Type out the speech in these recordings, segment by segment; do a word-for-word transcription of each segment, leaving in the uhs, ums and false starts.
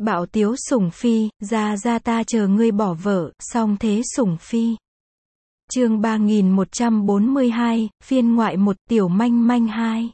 Bạo tiếu sủng phi, ra ra ta chờ ngươi bỏ vợ, song thế sủng phi. Chương ba nghìn một trăm bốn mươi hai, phiên ngoại một, tiểu manh manh hai.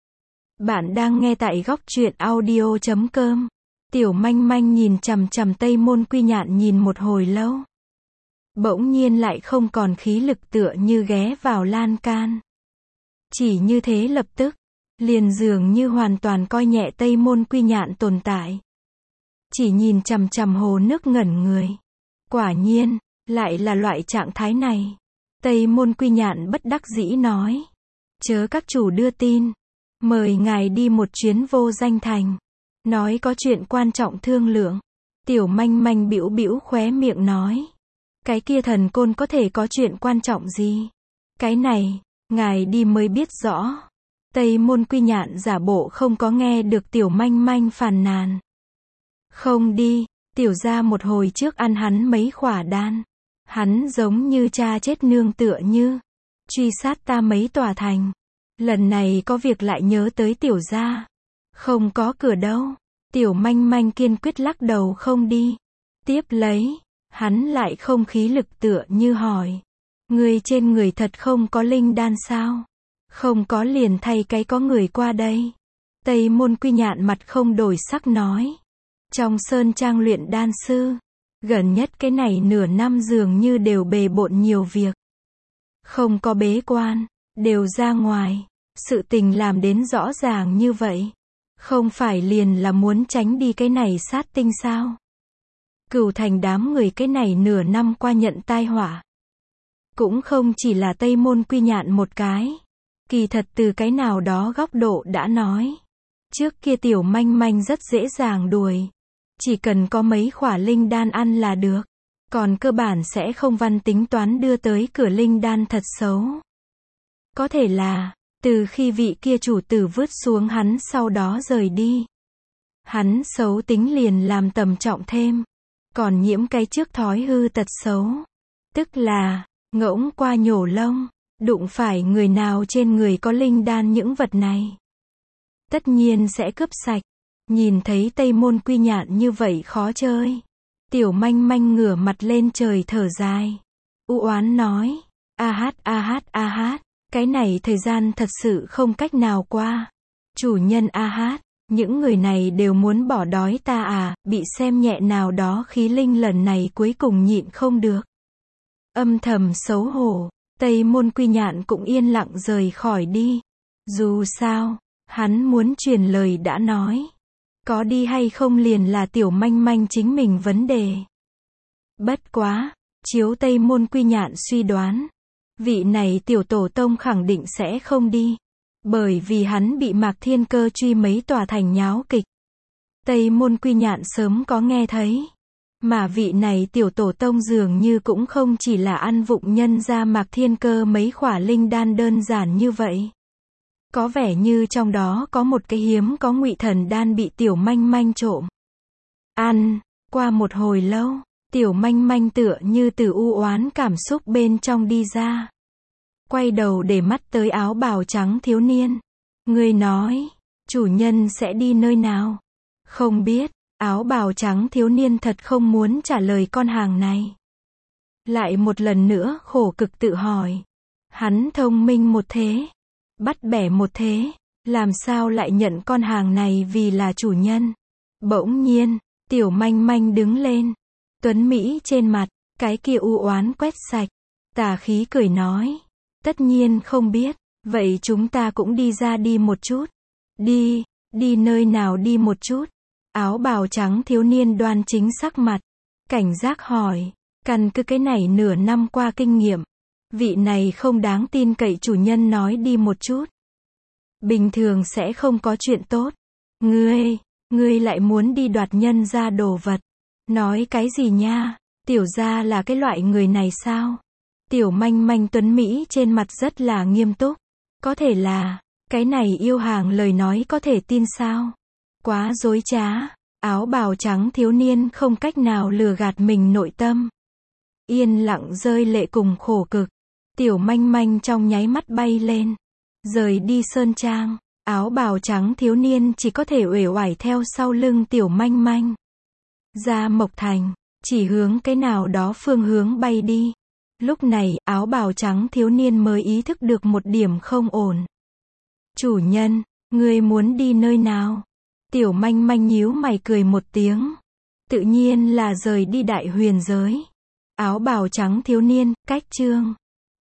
Bạn đang nghe tại góc truyện audio chấm com. Tiểu manh manh nhìn chằm chằm Tây Môn Quy Nhạn nhìn một hồi lâu. Bỗng nhiên lại không còn khí lực tựa như ghé vào lan can. Chỉ như thế lập tức, liền dường như hoàn toàn coi nhẹ Tây Môn Quy Nhạn tồn tại. Chỉ nhìn chằm chằm hồ nước ngẩn người. Quả nhiên, lại là loại trạng thái này. Tây Môn Quy Nhạn bất đắc dĩ nói. Chớ các chủ đưa tin. Mời ngài đi một chuyến vô danh thành. Nói có chuyện quan trọng thương lượng. Tiểu manh manh bĩu bĩu khóe miệng nói. Cái kia thần côn có thể có chuyện quan trọng gì? Cái này, ngài đi mới biết rõ. Tây Môn Quy Nhạn giả bộ không có nghe được tiểu manh manh phàn nàn. Không đi, tiểu gia một hồi trước ăn hắn mấy khỏa đan. Hắn giống như cha chết nương tựa như. Truy sát ta mấy tòa thành. Lần này có việc lại nhớ tới tiểu gia. Không có cửa đâu. Tiểu manh manh kiên quyết lắc đầu không đi. Tiếp lấy, hắn lại không khí lực tựa như hỏi. Người trên người thật không có linh đan sao? Không có liền thay cái có người qua đây. Tây Môn Quy Nhạn mặt không đổi sắc nói. Trong sơn trang luyện đan sư, gần nhất cái này nửa năm dường như đều bề bộn nhiều việc. Không có bế quan, đều ra ngoài. Sự tình làm đến rõ ràng như vậy. Không phải liền là muốn tránh đi cái này sát tinh sao? Cửu thành đám người cái này nửa năm qua nhận tai họa. Cũng không chỉ là Tây Môn Quy Nhạn một cái. Kỳ thật từ cái nào đó góc độ đã nói. Trước kia tiểu manh manh rất dễ dàng đuổi. Chỉ cần có mấy khỏa linh đan ăn là được. Còn cơ bản sẽ không văn tính toán đưa tới cửa linh đan thật xấu. Có thể là, từ khi vị kia chủ tử vứt xuống hắn sau đó rời đi. Hắn xấu tính liền làm tầm trọng thêm. Còn nhiễm cái trước thói hư tật xấu. Tức là, ngỗng qua nhổ lông. Đụng phải người nào trên người có linh đan những vật này. Tất nhiên sẽ cướp sạch. Nhìn thấy Tây Môn Quy Nhạn như vậy khó chơi. Tiểu manh manh ngửa mặt lên trời thở dài. U oán nói. A hát a hát a hát. Cái này thời gian thật sự không cách nào qua. Chủ nhân a hát. Những người này đều muốn bỏ đói ta à. Bị xem nhẹ nào đó khí linh lần này cuối cùng nhịn không được. Âm thầm xấu hổ. Tây Môn Quy Nhạn cũng yên lặng rời khỏi đi. Dù sao, hắn muốn truyền lời đã nói. Có đi hay không liền là tiểu manh manh chính mình vấn đề. Bất quá, chiếu Tây Môn Quy Nhạn suy đoán. Vị này tiểu tổ tông khẳng định sẽ không đi. Bởi vì hắn bị Mạc Thiên Cơ truy mấy tòa thành nháo kịch. Tây Môn Quy Nhạn sớm có nghe thấy. Mà vị này tiểu tổ tông dường như cũng không chỉ là ăn vụng nhân ra Mạc Thiên Cơ mấy khỏa linh đan đơn giản như vậy. Có vẻ như trong đó có một cái hiếm có ngụy thần đan bị tiểu manh manh trộm. Ăn, qua một hồi lâu, tiểu manh manh tựa như từ u oán cảm xúc bên trong đi ra. Quay đầu để mắt tới áo bào trắng thiếu niên. Người nói, chủ nhân sẽ đi nơi nào? Không biết. Áo bào trắng thiếu niên thật không muốn trả lời con hàng này. Lại một lần nữa khổ cực tự hỏi. Hắn thông minh một thế. Bắt bẻ một thế. Làm sao lại nhận con hàng này vì là chủ nhân? Bỗng nhiên, tiểu manh manh đứng lên. Tuấn Mỹ trên mặt, cái kia u oán quét sạch. Tà khí cười nói. Tất nhiên không biết. Vậy chúng ta cũng đi ra đi một chút. Đi, đi nơi nào đi một chút? Áo bào trắng thiếu niên đoan chính sắc mặt. Cảnh giác hỏi. Căn cứ cái này nửa năm qua kinh nghiệm. Vị này không đáng tin cậy chủ nhân nói đi một chút. Bình thường sẽ không có chuyện tốt. Ngươi, ngươi lại muốn đi đoạt nhân ra đồ vật. Nói cái gì nha? Tiểu gia là cái loại người này sao? Tiểu manh manh tuấn Mỹ trên mặt rất là nghiêm túc. Có thể là, cái này yêu hàng lời nói có thể tin sao? Quá dối trá, áo bào trắng thiếu niên không cách nào lừa gạt mình nội tâm. Yên lặng rơi lệ cùng khổ cực. Tiểu manh manh trong nháy mắt bay lên. Rời đi sơn trang, áo bào trắng thiếu niên chỉ có thể uể oải theo sau lưng tiểu manh manh. ra Mộc Thành, chỉ hướng cái nào đó phương hướng bay đi. Lúc này, áo bào trắng thiếu niên mới ý thức được một điểm không ổn. Chủ nhân, ngươi muốn đi nơi nào? Tiểu manh manh nhíu mày cười một tiếng. Tự nhiên là rời đi đại huyền giới. Áo bào trắng thiếu niên, cách chương